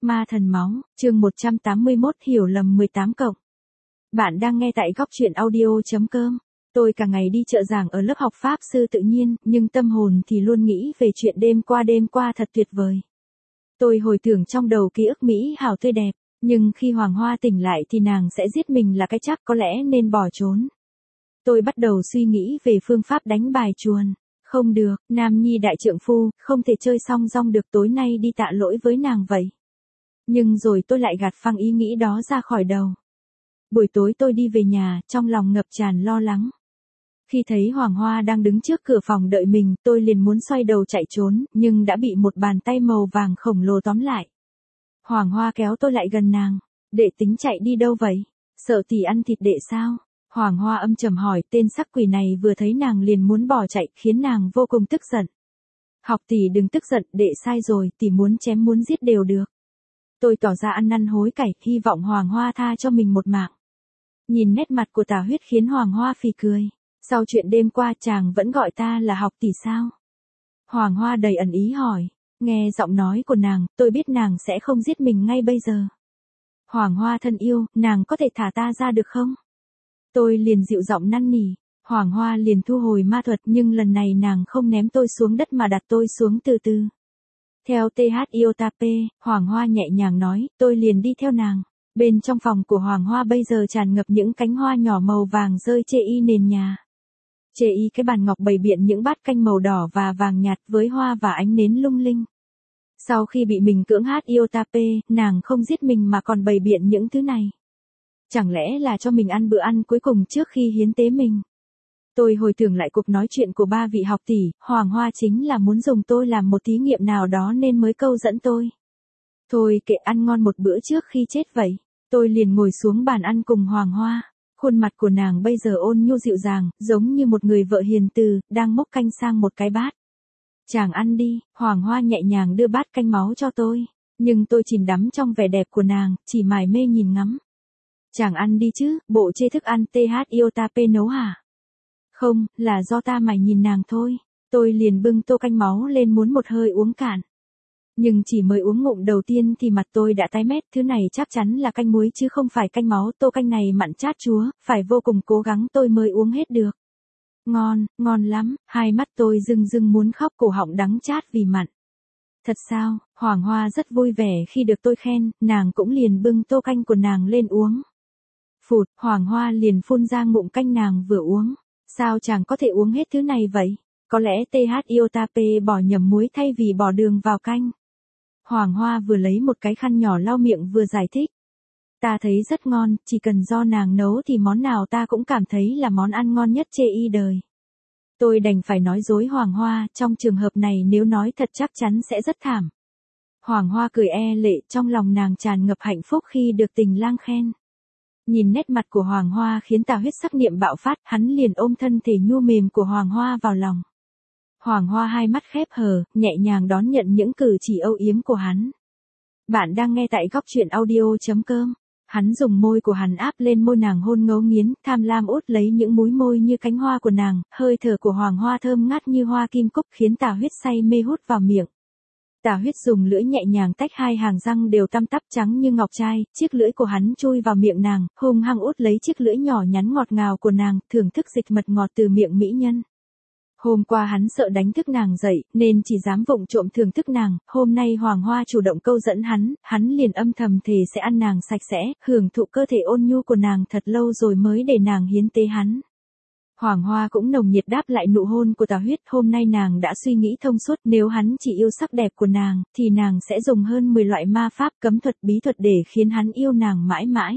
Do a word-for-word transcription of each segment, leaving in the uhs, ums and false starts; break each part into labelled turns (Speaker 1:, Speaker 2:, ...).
Speaker 1: Ma thần máu, chương một trăm tám mươi mốt hiểu lầm mười tám cộng. Bạn đang nghe tại góc truyện audio chấm com. Tôi cả ngày đi trợ giảng ở lớp học Pháp sư tự nhiên, nhưng tâm hồn thì luôn nghĩ về chuyện đêm qua đêm qua thật tuyệt vời. Tôi hồi tưởng trong đầu ký ức mỹ hảo tươi đẹp, nhưng khi Hoàng Hoa tỉnh lại thì nàng sẽ giết mình là cái chắc, có lẽ nên bỏ trốn. Tôi bắt đầu suy nghĩ về phương pháp đánh bài chuồn. Không được, nam nhi đại trượng phu, không thể chơi song rong được, tối nay đi tạ lỗi với nàng vậy. Nhưng rồi tôi lại gạt phăng ý nghĩ đó ra khỏi đầu. Buổi tối tôi đi về nhà, trong lòng ngập tràn lo lắng. Khi thấy Hoàng Hoa đang đứng trước cửa phòng đợi mình, tôi liền muốn xoay đầu chạy trốn, nhưng đã bị một bàn tay màu vàng khổng lồ tóm lại. Hoàng Hoa kéo tôi lại gần nàng. Đệ tính chạy đi đâu vậy? Sợ tỷ ăn thịt đệ sao? Hoàng Hoa âm trầm hỏi, tên sắc quỷ này vừa thấy nàng liền muốn bỏ chạy, khiến nàng vô cùng tức giận. Học tỷ đừng tức giận, đệ sai rồi, tỷ muốn chém muốn giết đều được. Tôi tỏ ra ăn năn hối cải, hy vọng Hoàng Hoa tha cho mình một mạng. Nhìn nét mặt của Tà Huyết khiến Hoàng Hoa phì cười. Sau chuyện đêm qua chàng vẫn gọi ta là học tỷ sao? Hoàng Hoa đầy ẩn ý hỏi. Nghe giọng nói của nàng, tôi biết nàng sẽ không giết mình ngay bây giờ. Hoàng Hoa thân yêu, nàng có thể thả ta ra được không? Tôi liền dịu giọng năn nỉ. Hoàng Hoa liền thu hồi ma thuật, nhưng lần này nàng không ném tôi xuống đất mà đặt tôi xuống từ từ. Theo tê hát Iotap, Hoàng Hoa nhẹ nhàng nói, tôi liền đi theo nàng. Bên trong phòng của Hoàng Hoa bây giờ tràn ngập những cánh hoa nhỏ màu vàng rơi chê y nền nhà. Chê y cái bàn ngọc bày biện những bát canh màu đỏ và vàng nhạt với hoa và ánh nến lung linh. Sau khi bị mình cưỡng hát Iotap, nàng không giết mình mà còn bày biện những thứ này. Chẳng lẽ là cho mình ăn bữa ăn cuối cùng trước khi hiến tế mình? Tôi hồi tưởng lại cuộc nói chuyện của ba vị học tỷ, Hoàng Hoa chính là muốn dùng tôi làm một thí nghiệm nào đó nên mới câu dẫn tôi. Thôi kệ, ăn ngon một bữa trước khi chết vậy. Tôi liền ngồi xuống bàn ăn cùng Hoàng Hoa. Khuôn mặt của nàng bây giờ ôn nhu dịu dàng, giống như một người vợ hiền từ, đang múc canh sang một cái bát. Chàng ăn đi, Hoàng Hoa nhẹ nhàng đưa bát canh máu cho tôi. Nhưng tôi chìm đắm trong vẻ đẹp của nàng, chỉ mải mê nhìn ngắm. Chàng ăn đi chứ, bộ chê thức ăn tê hát Iotap nấu hả? Không, là do ta mải nhìn nàng thôi. Tôi liền bưng tô canh máu lên muốn một hơi uống cạn. Nhưng chỉ mới uống ngụm đầu tiên thì mặt tôi đã tái mét, thứ này chắc chắn là canh muối chứ không phải canh máu, tô canh này mặn chát chúa, phải vô cùng cố gắng tôi mới uống hết được. Ngon, ngon lắm, hai mắt tôi rưng rưng muốn khóc, cổ họng đắng chát vì mặn. Thật sao? Hoàng Hoa rất vui vẻ khi được tôi khen, nàng cũng liền bưng tô canh của nàng lên uống. Phụt, Hoàng Hoa liền phun ra ngụm canh nàng vừa uống. Sao chàng có thể uống hết thứ này vậy? Có lẽ tê hát Iotap bỏ nhầm muối thay vì bỏ đường vào canh. Hoàng Hoa vừa lấy một cái khăn nhỏ lau miệng vừa giải thích. Ta thấy rất ngon, chỉ cần do nàng nấu thì món nào ta cũng cảm thấy là món ăn ngon nhất chê y đời. Tôi đành phải nói dối Hoàng Hoa, trong trường hợp này nếu nói thật chắc chắn sẽ rất thảm. Hoàng Hoa cười e lệ, trong lòng nàng tràn ngập hạnh phúc khi được tình lang khen. Nhìn nét mặt của Hoàng Hoa khiến Tà Huyết sắc niệm bạo phát, hắn liền ôm thân thể nhu mềm của Hoàng Hoa vào lòng. Hoàng Hoa hai mắt khép hờ, nhẹ nhàng đón nhận những cử chỉ âu yếm của hắn. Bạn đang nghe tại góc truyện audio chấm com. Hắn dùng môi của hắn áp lên môi nàng hôn ngấu nghiến, tham lam út lấy những múi môi như cánh hoa của nàng, hơi thở của Hoàng Hoa thơm ngát như hoa kim cúc khiến Tà Huyết say mê hút vào miệng. Tà Huyết dùng lưỡi nhẹ nhàng tách hai hàng răng đều tăm tắp trắng như ngọc trai, chiếc lưỡi của hắn chui vào miệng nàng, hung hăng út lấy chiếc lưỡi nhỏ nhắn ngọt ngào của nàng, thưởng thức dịch mật ngọt từ miệng mỹ nhân. Hôm qua hắn sợ đánh thức nàng dậy, nên chỉ dám vụng trộm thưởng thức nàng, hôm nay Hoàng Hoa chủ động câu dẫn hắn, hắn liền âm thầm thề sẽ ăn nàng sạch sẽ, hưởng thụ cơ thể ôn nhu của nàng thật lâu rồi mới để nàng hiến tế hắn. Hoàng Hoa cũng nồng nhiệt đáp lại nụ hôn của Tà Huyết, hôm nay nàng đã suy nghĩ thông suốt, nếu hắn chỉ yêu sắc đẹp của nàng, thì nàng sẽ dùng hơn mười loại ma pháp cấm thuật bí thuật để khiến hắn yêu nàng mãi mãi.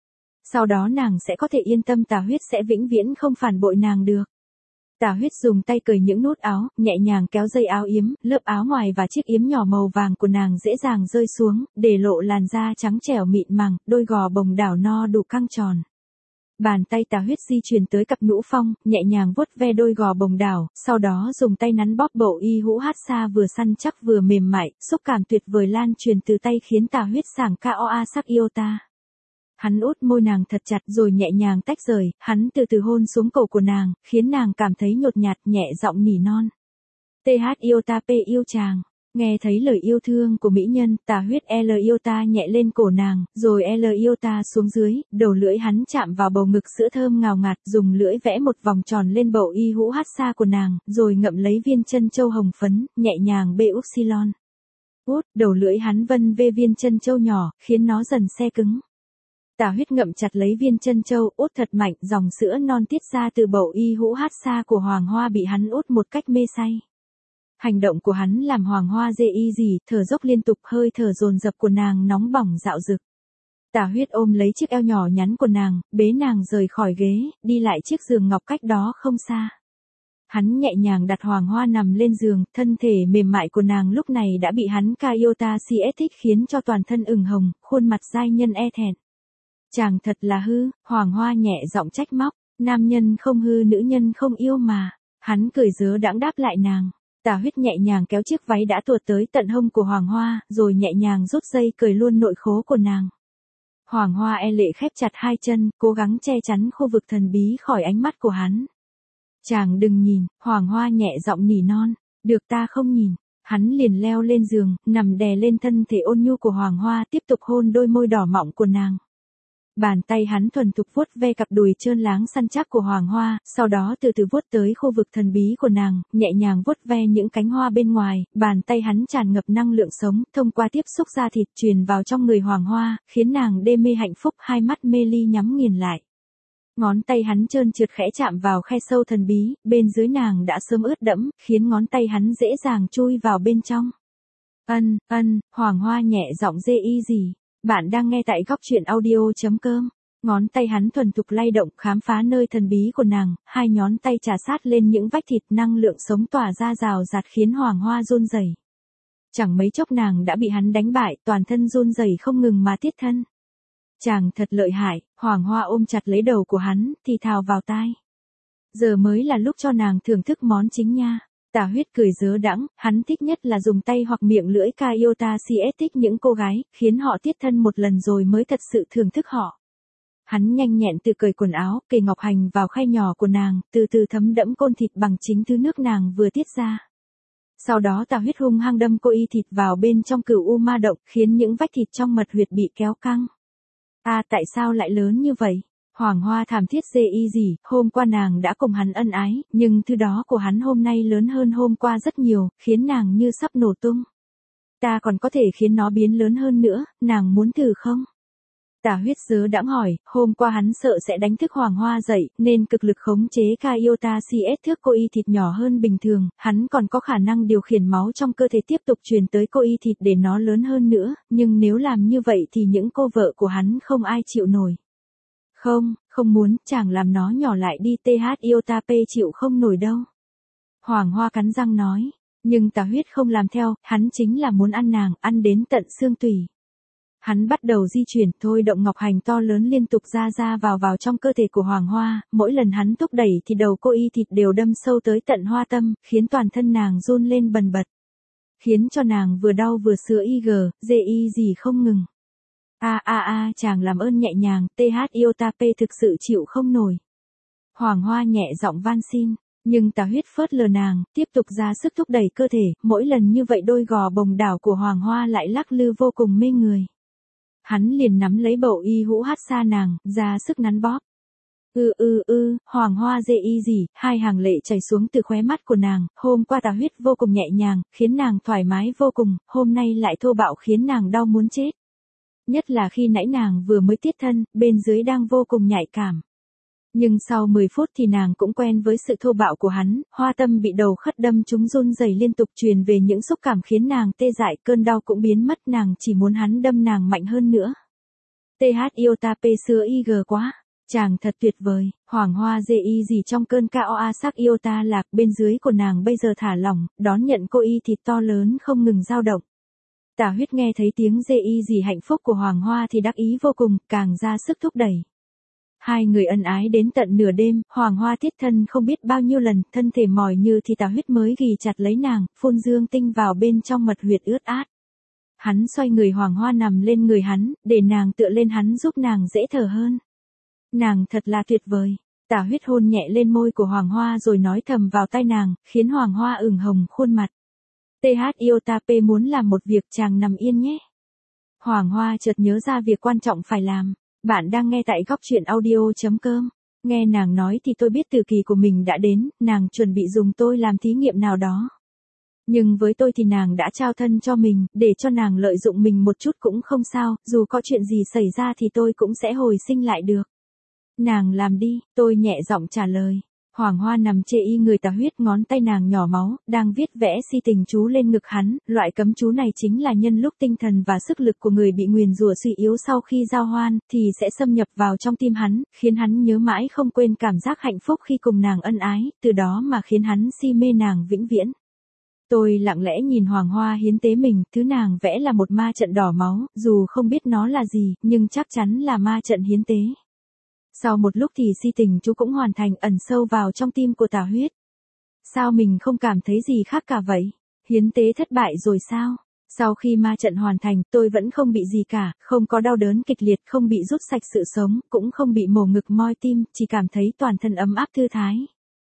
Speaker 1: Sau đó nàng sẽ có thể yên tâm Tà Huyết sẽ vĩnh viễn không phản bội nàng được. Tà Huyết dùng tay cởi những nút áo, nhẹ nhàng kéo dây áo yếm, lớp áo ngoài và chiếc yếm nhỏ màu vàng của nàng dễ dàng rơi xuống, để lộ làn da trắng trẻo mịn màng, đôi gò bồng đảo no đủ căng tròn. Bàn tay Tà Huyết di chuyển tới cặp nhũ phong, nhẹ nhàng vuốt ve đôi gò bồng đảo, sau đó dùng tay nắn bóp bộ y hũ hát xa vừa săn chắc vừa mềm mại, xúc cảm tuyệt vời lan truyền từ tay khiến Tà Huyết sảng ca oa sắc Iota. Hắn út môi nàng thật chặt rồi nhẹ nhàng tách rời, hắn từ từ hôn xuống cổ của nàng, khiến nàng cảm thấy nhột nhạt, nhẹ giọng nỉ non. tê hát Iotap yêu chàng. Nghe thấy lời yêu thương của mỹ nhân, Tà Huyết L yêu ta nhẹ lên cổ nàng, rồi L yêu ta xuống dưới, đầu lưỡi hắn chạm vào bầu ngực sữa thơm ngào ngạt, dùng lưỡi vẽ một vòng tròn lên bầu y hũ hát xa của nàng, rồi ngậm lấy viên chân châu hồng phấn, nhẹ nhàng bê upsilon. Út, đầu lưỡi hắn vân vê viên chân châu nhỏ, khiến nó dần se cứng. Tà Huyết ngậm chặt lấy viên chân châu, út thật mạnh, dòng sữa non tiết ra từ bầu y hũ hát xa của Hoàng Hoa bị hắn út một cách mê say. Hành động của hắn làm Hoàng Hoa dê y gì, thở dốc liên tục, hơi thở dồn dập của nàng nóng bỏng dạo dực. Tà Huyết ôm lấy chiếc eo nhỏ nhắn của nàng, bế nàng rời khỏi ghế, đi lại chiếc giường ngọc cách đó không xa. Hắn nhẹ nhàng đặt Hoàng Hoa nằm lên giường, thân thể mềm mại của nàng lúc này đã bị hắn Kaiota siết thích khiến cho toàn thân ửng hồng, khuôn mặt giai nhân e thẹn. Chàng thật là hư, Hoàng Hoa nhẹ giọng trách móc, nam nhân không hư nữ nhân không yêu mà. Hắn cười dớ đãng đáp lại nàng. Tà Huyết nhẹ nhàng kéo chiếc váy đã tuột tới tận hông của Hoàng Hoa, rồi nhẹ nhàng rút dây cởi luôn nội khố của nàng. Hoàng Hoa e lệ khép chặt hai chân, cố gắng che chắn khu vực thần bí khỏi ánh mắt của hắn. Chàng đừng nhìn, Hoàng Hoa nhẹ giọng nỉ non, được ta không nhìn. Hắn liền leo lên giường, nằm đè lên thân thể ôn nhu của Hoàng Hoa, tiếp tục hôn đôi môi đỏ mọng của nàng. Bàn tay hắn thuần thục vuốt ve cặp đùi trơn láng săn chắc của Hoàng Hoa, sau đó từ từ vuốt tới khu vực thần bí của nàng, nhẹ nhàng vuốt ve những cánh hoa bên ngoài, bàn tay hắn tràn ngập năng lượng sống, thông qua tiếp xúc da thịt truyền vào trong người Hoàng Hoa, khiến nàng đê mê hạnh phúc, hai mắt mê ly nhắm nghiền lại. Ngón tay hắn trơn trượt khẽ chạm vào khe sâu thần bí, bên dưới nàng đã sớm ướt đẫm, khiến ngón tay hắn dễ dàng chui vào bên trong. Ân, ân, Hoàng Hoa nhẹ giọng dê y gì. Bạn đang nghe tại góc truyện audio.com. Ngón tay hắn thuần thục lay động khám phá nơi thần bí của nàng, hai ngón tay chà sát lên những vách thịt năng lượng sống tỏa ra rào rạt khiến Hoàng Hoa run rẩy. Chẳng mấy chốc nàng đã bị hắn đánh bại, toàn thân run rẩy không ngừng mà tiết thân. Chàng thật lợi hại, Hoàng Hoa ôm chặt lấy đầu của hắn, thì thào vào tai. Giờ mới là lúc cho nàng thưởng thức món chính nha. Tà Huyết cười dớ đãng, hắn thích nhất là dùng tay hoặc miệng lưỡi Kaiota siết thích những cô gái, khiến họ tiết thân một lần rồi mới thật sự thưởng thức họ. Hắn nhanh nhẹn tự cởi quần áo, kề ngọc hành vào khay nhỏ của nàng, từ từ thấm đẫm côn thịt bằng chính thứ nước nàng vừa tiết ra. Sau đó Tà Huyết hung hăng đâm cô y thịt vào bên trong cửu u ma động, khiến những vách thịt trong mật huyệt bị kéo căng. À tại sao lại lớn như vậy? Hoàng Hoa thảm thiết dê y gì, hôm qua nàng đã cùng hắn ân ái, nhưng thứ đó của hắn hôm nay lớn hơn hôm qua rất nhiều, khiến nàng như sắp nổ tung. Ta còn có thể khiến nó biến lớn hơn nữa, nàng muốn thử không? Tà Huyết dớ đãng hỏi, hôm qua hắn sợ sẽ đánh thức Hoàng Hoa dậy, nên cực lực khống chế Kaiota siết thước cô y thịt nhỏ hơn bình thường, hắn còn có khả năng điều khiển máu trong cơ thể tiếp tục truyền tới cô y thịt để nó lớn hơn nữa, nhưng nếu làm như vậy thì những cô vợ của hắn không ai chịu nổi. Không, không muốn, chàng làm nó nhỏ lại đi th iota p chịu không nổi đâu. Hoàng Hoa cắn răng nói, nhưng Tà Huyết không làm theo, hắn chính là muốn ăn nàng, ăn đến tận xương tủy. Hắn bắt đầu di chuyển, thôi động ngọc hành to lớn liên tục ra ra vào vào trong cơ thể của Hoàng Hoa, mỗi lần hắn thúc đẩy thì đầu cô y thịt đều đâm sâu tới tận hoa tâm, khiến toàn thân nàng run lên bần bật. Khiến cho nàng vừa đau vừa sữa y gờ, dê y gì không ngừng. A a a chàng làm ơn nhẹ nhàng, th iota p thực sự chịu không nổi. Hoàng Hoa nhẹ giọng van xin, nhưng Tà Huyết phớt lờ nàng, tiếp tục ra sức thúc đẩy cơ thể, mỗi lần như vậy đôi gò bồng đảo của Hoàng Hoa lại lắc lư vô cùng mê người. Hắn liền nắm lấy bầu y hũ hát xa nàng, ra sức nắn bóp. Ư ư ư, Hoàng Hoa dê y gì, hai hàng lệ chảy xuống từ khóe mắt của nàng, hôm qua Tà Huyết vô cùng nhẹ nhàng, khiến nàng thoải mái vô cùng, hôm nay lại thô bạo khiến nàng đau muốn chết. Nhất là khi nãy nàng vừa mới tiết thân, bên dưới đang vô cùng nhạy cảm. Nhưng sau mười phút thì nàng cũng quen với sự thô bạo của hắn, hoa tâm bị đầu khất đâm chúng run rẩy liên tục truyền về những xúc cảm khiến nàng tê dại, cơn đau cũng biến mất, nàng chỉ muốn hắn đâm nàng mạnh hơn nữa. th iota p xưa ig quá, chàng thật tuyệt vời, Hoàng Hoa dê y gì trong cơn koa sắc iota lạc, bên dưới của nàng bây giờ thả lỏng, đón nhận cô y thịt to lớn không ngừng dao động. Tà Huyết nghe thấy tiếng dê y gì hạnh phúc của Hoàng Hoa thì đắc ý vô cùng, càng ra sức thúc đẩy. Hai người ân ái đến tận nửa đêm, Hoàng Hoa tiết thân không biết bao nhiêu lần, thân thể mỏi như thì Tà Huyết mới ghì chặt lấy nàng, phun dương tinh vào bên trong mật huyệt ướt át. Hắn xoay người Hoàng Hoa nằm lên người hắn, để nàng tựa lên hắn giúp nàng dễ thở hơn. Nàng thật là tuyệt vời. Tà Huyết hôn nhẹ lên môi của Hoàng Hoa rồi nói thầm vào tai nàng, khiến Hoàng Hoa ửng hồng khuôn mặt. tê hát Iotap muốn làm một việc chàng nằm yên nhé. Hoàng Hoa chợt nhớ ra việc quan trọng phải làm. Bạn đang nghe tại góc chuyện audio.com. Nghe nàng nói thì tôi biết từ kỳ của mình đã đến, nàng chuẩn bị dùng tôi làm thí nghiệm nào đó. Nhưng với tôi thì nàng đã trao thân cho mình, để cho nàng lợi dụng mình một chút cũng không sao, dù có chuyện gì xảy ra thì tôi cũng sẽ hồi sinh lại được. Nàng làm đi, tôi nhẹ giọng trả lời. Hoàng Hoa nằm chê y người tà huyết, ngón tay nàng nhỏ máu, đang viết vẽ si tình chú lên ngực hắn, loại cấm chú này chính là nhân lúc tinh thần và sức lực của người bị nguyền rủa suy yếu sau khi giao hoan, thì sẽ xâm nhập vào trong tim hắn, khiến hắn nhớ mãi không quên cảm giác hạnh phúc khi cùng nàng ân ái, từ đó mà khiến hắn si mê nàng vĩnh viễn. Tôi lặng lẽ nhìn Hoàng Hoa hiến tế mình, thứ nàng vẽ là một ma trận đỏ máu, dù không biết nó là gì, nhưng chắc chắn là ma trận hiến tế. Sau một lúc thì si tình chú cũng hoàn thành, ẩn sâu vào trong tim của tà huyết. Sao mình không cảm thấy gì khác cả vậy? Hiến tế thất bại rồi sao? Sau khi ma trận hoàn thành, tôi vẫn không bị gì cả, không có đau đớn kịch liệt, không bị rút sạch sự sống, cũng không bị mổ ngực moi tim, chỉ cảm thấy toàn thân ấm áp thư thái.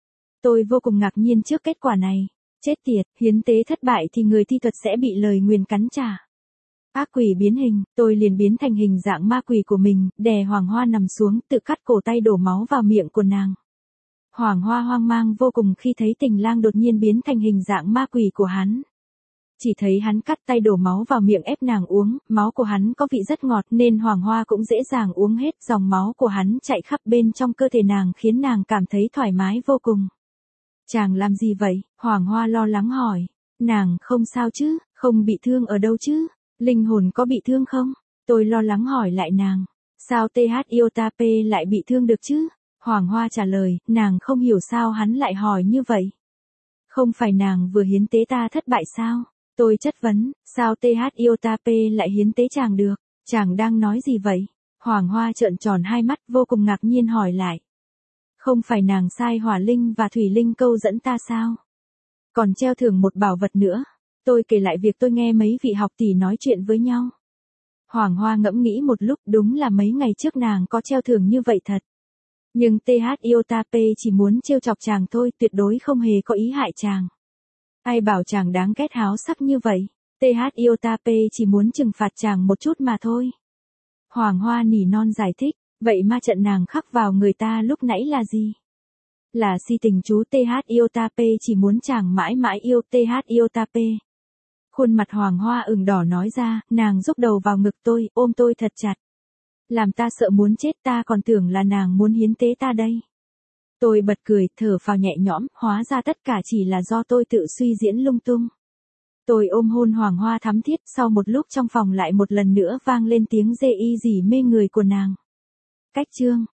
Speaker 1: Tôi vô cùng ngạc nhiên trước kết quả này. Chết tiệt, hiến tế thất bại thì người thi thuật sẽ bị lời nguyền cắn trả. Ác quỷ biến hình, tôi liền biến thành hình dạng ma quỷ của mình, đè Hoàng Hoa nằm xuống, tự cắt cổ tay đổ máu vào miệng của nàng. Hoàng Hoa hoang mang vô cùng khi thấy Tình Lang đột nhiên biến thành hình dạng ma quỷ của hắn. Chỉ thấy hắn cắt tay đổ máu vào miệng ép nàng uống, máu của hắn có vị rất ngọt nên Hoàng Hoa cũng dễ dàng uống hết, dòng máu của hắn chạy khắp bên trong cơ thể nàng khiến nàng cảm thấy thoải mái vô cùng. Chàng làm gì vậy? Hoàng Hoa lo lắng hỏi. Nàng không sao chứ, không bị thương ở đâu chứ? Linh hồn có bị thương không? Tôi lo lắng hỏi lại nàng. Sao tê hát Iotap lại bị thương được chứ? Hoàng Hoa trả lời, nàng không hiểu sao hắn lại hỏi như vậy. Không phải nàng vừa hiến tế ta thất bại sao? Tôi chất vấn, sao tê hát Iotap lại hiến tế chàng được? Chàng đang nói gì vậy? Hoàng Hoa trợn tròn hai mắt vô cùng ngạc nhiên hỏi lại. Không phải nàng sai hỏa linh và thủy linh câu dẫn ta sao? Còn treo thưởng một bảo vật nữa. Tôi kể lại việc tôi nghe mấy vị học tỷ nói chuyện với nhau. Hoàng Hoa ngẫm nghĩ một lúc, đúng là mấy ngày trước nàng có treo thưởng như vậy thật. Nhưng tê hát Iotap chỉ muốn trêu chọc chàng thôi, tuyệt đối không hề có ý hại chàng. Ai bảo chàng đáng ghét háo sắc như vậy? tê hát Iotap chỉ muốn trừng phạt chàng một chút mà thôi. Hoàng Hoa nỉ non giải thích. Vậy ma trận nàng khắc vào người ta lúc nãy là gì? Là si tình chú tê hát Iotap chỉ muốn chàng mãi mãi yêu tê hát Iotap. Khuôn mặt Hoàng Hoa ửng đỏ nói ra, nàng rúc đầu vào ngực tôi, ôm tôi thật chặt. Làm ta sợ muốn chết, ta còn tưởng là nàng muốn hiến tế ta đây. Tôi bật cười, thở phào nhẹ nhõm, hóa ra tất cả chỉ là do tôi tự suy diễn lung tung. Tôi ôm hôn Hoàng Hoa thắm thiết, sau một lúc trong phòng lại một lần nữa vang lên tiếng dê y dỉ mê người của nàng. Cách chương